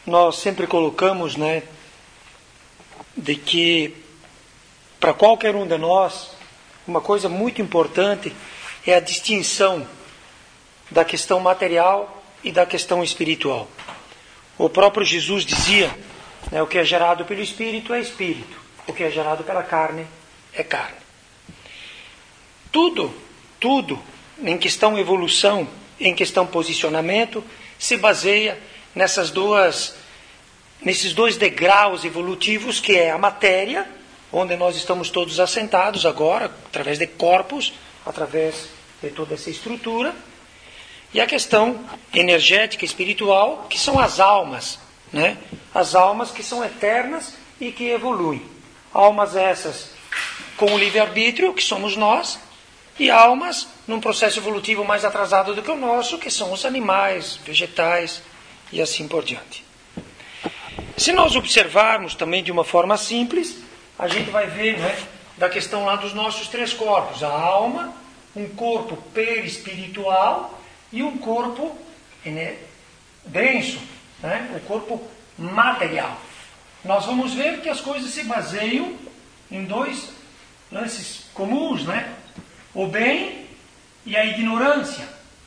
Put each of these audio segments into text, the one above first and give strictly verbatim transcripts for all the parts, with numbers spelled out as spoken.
nós sempre colocamos, né, de que para qualquer um de nós, uma coisa muito importante é a distinção da questão material e da questão espiritual. O próprio Jesus dizia, né, o que é gerado pelo Espírito é Espírito, o que é gerado pela carne é carne. Tudo, tudo, em questão evolução, em questão posicionamento, se baseia nessas duas, nesses dois degraus evolutivos, que é a matéria, onde nós estamos todos assentados agora, através de corpos, através de toda essa estrutura, e a questão energética, espiritual, que são as almas, né? As almas que são eternas e que evoluem. Almas essas com o livre-arbítrio, que somos nós, e almas num processo evolutivo mais atrasado do que o nosso, que são os animais, vegetais e assim por diante. Se nós observarmos também de uma forma simples, a gente vai ver, né, da questão lá dos nossos três corpos. A alma, um corpo perispiritual e um corpo, né, denso, né, o corpo material. Nós vamos ver que as coisas se baseiam em dois lances comuns, né? O bem e a ignorância.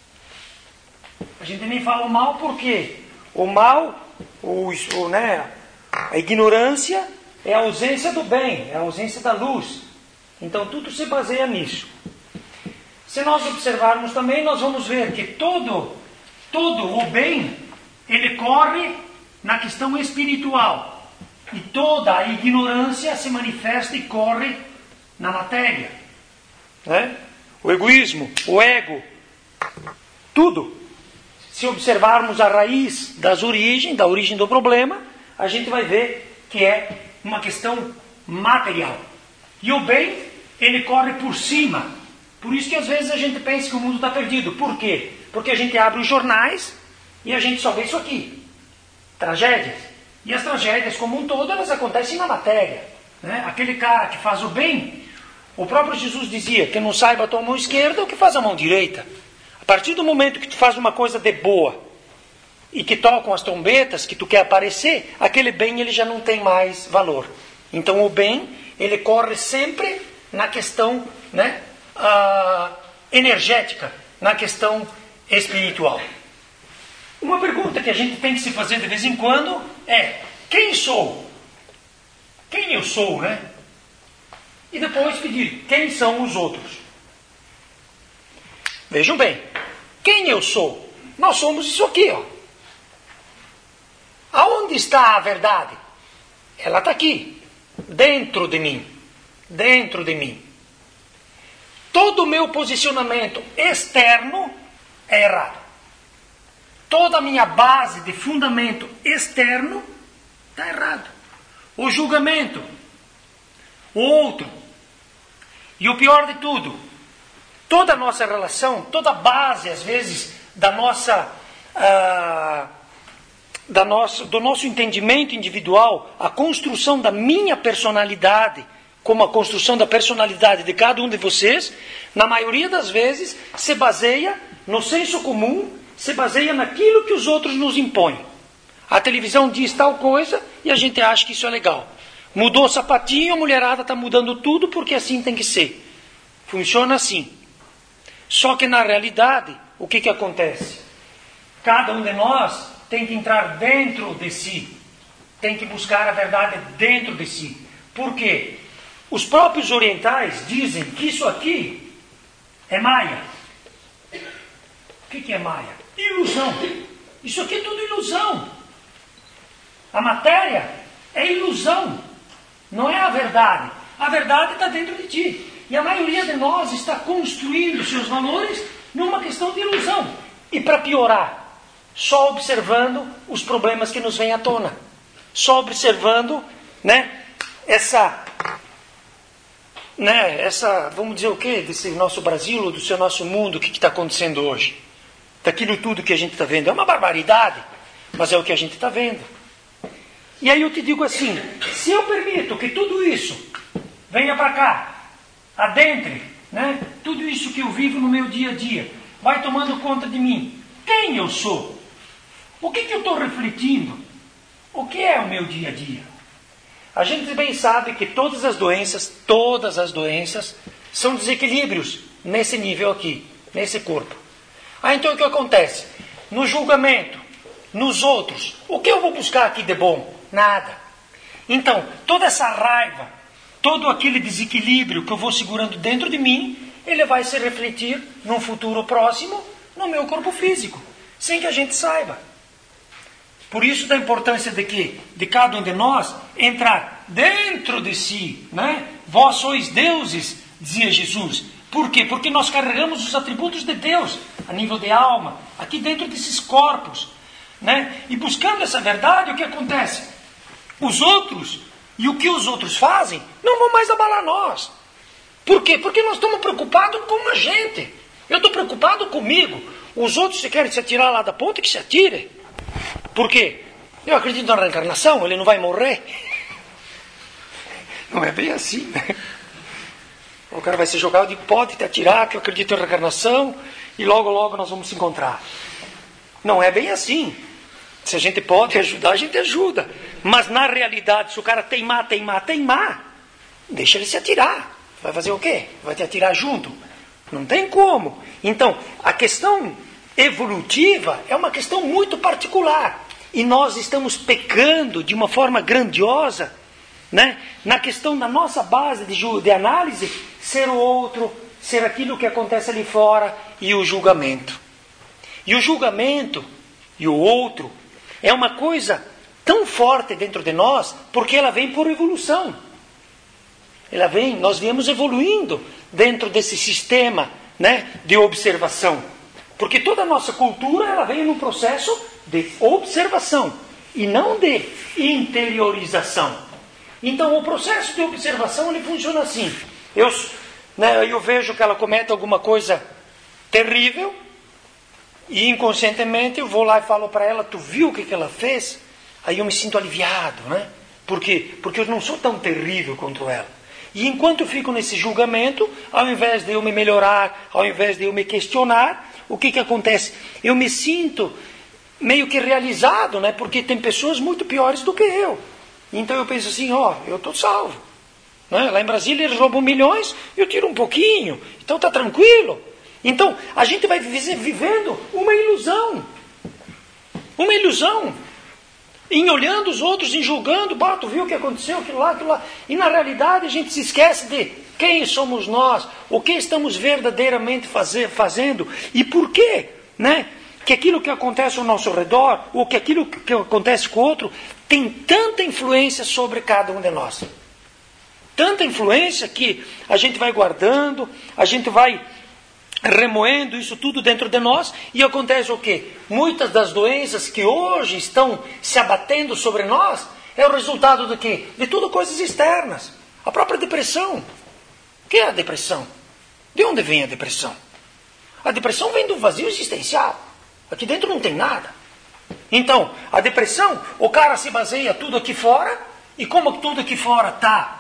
A gente nem fala o mal porque o mal, o, o, né, a ignorância é a ausência do bem, é a ausência da luz. Então tudo se baseia nisso. Se nós observarmos também, nós vamos ver que todo, todo o bem, ele corre na questão espiritual. E toda a ignorância se manifesta e corre na matéria. Né? O egoísmo, o ego, tudo. Se observarmos a raiz das origens, da origem do problema, a gente vai ver que é uma questão material. E o bem, ele corre por cima. Por isso que às vezes a gente pensa que o mundo está perdido. Por quê? Porque a gente abre os jornais e a gente só vê isso aqui. Tragédias. E as tragédias como um todo, elas acontecem na matéria. Né? Aquele cara que faz o bem, o próprio Jesus dizia que não saiba a tua mão esquerda o que faz a mão direita. A partir do momento que tu faz uma coisa de boa e que tocam as trombetas, que tu quer aparecer, aquele bem ele já não tem mais valor. Então o bem, ele corre sempre na questão, né, uh, energética, na questão espiritual. Uma pergunta que a gente tem que se fazer de vez em quando é: quem sou? Quem eu sou, né? E depois pedir: quem são os outros? Vejam bem, quem eu sou? Nós somos isso aqui, ó. Aonde está a verdade? Ela está aqui, dentro de mim. Dentro de mim. Todo o meu posicionamento externo é errado. Toda a minha base de fundamento externo está errado. O julgamento, o outro. E o pior de tudo, toda a nossa relação, toda a base, às vezes, da nossa, ah, da nossa, do nosso entendimento individual, a construção da minha personalidade, como a construção da personalidade de cada um de vocês, na maioria das vezes, se baseia no senso comum, se baseia naquilo que os outros nos impõem. A televisão diz tal coisa e a gente acha que isso é legal. Mudou o sapatinho, a mulherada está mudando tudo porque assim tem que ser. Funciona assim. Só que na realidade, o que, que acontece? Cada um de nós tem que entrar dentro de si. Tem que buscar a verdade dentro de si. Por quê? Os próprios orientais dizem que isso aqui é Maya. O que, que é Maya? Ilusão. Isso aqui é tudo ilusão. A matéria é ilusão. Não é a verdade. A verdade está dentro de ti. E a maioria de nós está construindo seus valores numa questão de ilusão. E para piorar, só observando os problemas que nos vêm à tona. Só observando, né, essa, né, essa, vamos dizer o quê, desse nosso Brasil, do seu nosso mundo, o que está acontecendo hoje. Daquilo tudo que a gente está vendo. É uma barbaridade, mas é o que a gente está vendo. E aí eu te digo assim, se eu permito que tudo isso venha para cá, adentre, né, tudo isso que eu vivo no meu dia a dia, vai tomando conta de mim, quem eu sou? O que, que eu estou refletindo? O que é o meu dia a dia? A gente bem sabe que todas as doenças, todas as doenças, são desequilíbrios nesse nível aqui, nesse corpo. Ah, então o que acontece? No julgamento, nos outros, o que eu vou buscar aqui de bom? Nada. Então, toda essa raiva, todo aquele desequilíbrio que eu vou segurando dentro de mim, ele vai se refletir num futuro próximo no meu corpo físico, sem que a gente saiba. Por isso da importância de que de cada um de nós entrar dentro de si, né? Vós sois deuses, dizia Jesus. Por quê? Porque nós carregamos os atributos de Deus a nível de alma, aqui dentro desses corpos, né? E buscando essa verdade, o que acontece? Os outros e o que os outros fazem não vão mais abalar nós. Por quê? Porque nós estamos preocupados com a gente. Eu estou preocupado comigo. Os outros, se querem se atirar lá da ponte, que se atirem. Por quê? Eu acredito na reencarnação, ele não vai morrer. Não é bem assim, né? O cara vai ser jogado e pode te atirar, que eu acredito na reencarnação, e logo, logo nós vamos se encontrar. Não é bem assim. Se a gente pode ajudar, a gente ajuda. Mas na realidade, se o cara teimar, teimar, teimar, deixa ele se atirar. Vai fazer o quê? Vai te atirar junto? Não tem como. Então, a questão evolutiva é uma questão muito particular. E nós estamos pecando de uma forma grandiosa, né? Na questão da nossa base de, ju- de análise, ser o outro, ser aquilo que acontece ali fora e o julgamento. E o julgamento e o outro é uma coisa tão forte dentro de nós, porque ela vem por evolução. Ela vem, nós viemos evoluindo dentro desse sistema, né, de observação. Porque toda a nossa cultura, ela vem num processo de observação e não de interiorização. Então, o processo de observação, ele funciona assim. Eu, né, eu vejo que ela comete alguma coisa terrível e inconscientemente eu vou lá e falo para ela, tu viu o que, que ela fez? Aí eu me sinto aliviado, né? Por quê? Porque eu não sou tão terrível quanto ela. E enquanto eu fico nesse julgamento, ao invés de eu me melhorar, ao invés de eu me questionar, o que, que acontece? Eu me sinto meio que realizado, né? Porque tem pessoas muito piores do que eu. Então eu penso assim, ó, eu estou salvo. Né? Lá em Brasília eles roubam milhões, eu tiro um pouquinho, então está tranquilo. Então a gente vai vivendo uma ilusão. Uma ilusão. Em olhando os outros, em julgando, bah, tu viu o que aconteceu, aquilo lá, aquilo lá. E na realidade a gente se esquece de quem somos nós, o que estamos verdadeiramente fazer, fazendo e por quê, né? Que aquilo que acontece ao nosso redor, ou que aquilo que acontece com o outro, tem tanta influência sobre cada um de nós. Tanta influência que a gente vai guardando, a gente vai remoendo isso tudo dentro de nós, e acontece o quê? Muitas das doenças que hoje estão se abatendo sobre nós, é o resultado do quê? De tudo coisas externas. A própria depressão. O que é a depressão? De onde vem a depressão? A depressão vem do vazio existencial. Aqui dentro não tem nada. Então, a depressão, o cara se baseia tudo aqui fora, e como tudo aqui fora está,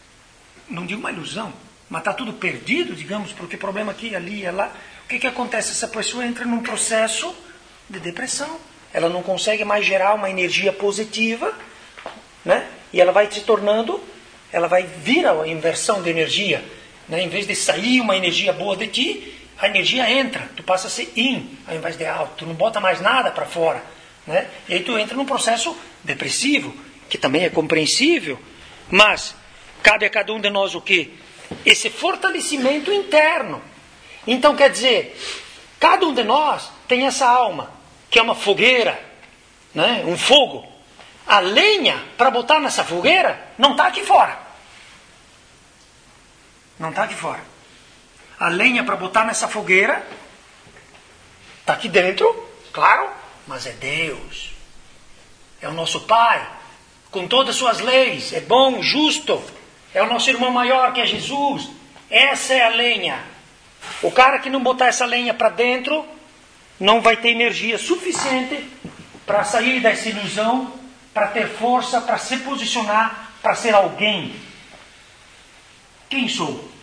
não digo uma ilusão, mas está tudo perdido, digamos, porque problema aqui, ali, é lá. O que, que acontece? Essa pessoa entra num processo de depressão. Ela não consegue mais gerar uma energia positiva, né? E ela vai se tornando, ela vai vir a inversão de energia. Né? Em vez de sair uma energia boa de ti, a energia entra, tu passa a ser in, ao invés de out. Tu não bota mais nada para fora. Né? E aí tu entra num processo depressivo, que também é compreensível, mas cabe a cada um de nós o quê? Esse fortalecimento interno. Então quer dizer, cada um de nós tem essa alma, que é uma fogueira, né? Um fogo. A lenha, para botar nessa fogueira, não está aqui fora. Não está aqui fora. A lenha para botar nessa fogueira, está aqui dentro, claro, mas é Deus. É o nosso Pai, com todas as suas leis, é bom, justo. É o nosso irmão maior, que é Jesus. Essa é a lenha. O cara que não botar essa lenha para dentro, não vai ter energia suficiente para sair dessa ilusão, para ter força, para se posicionar, para ser alguém. Quem sou?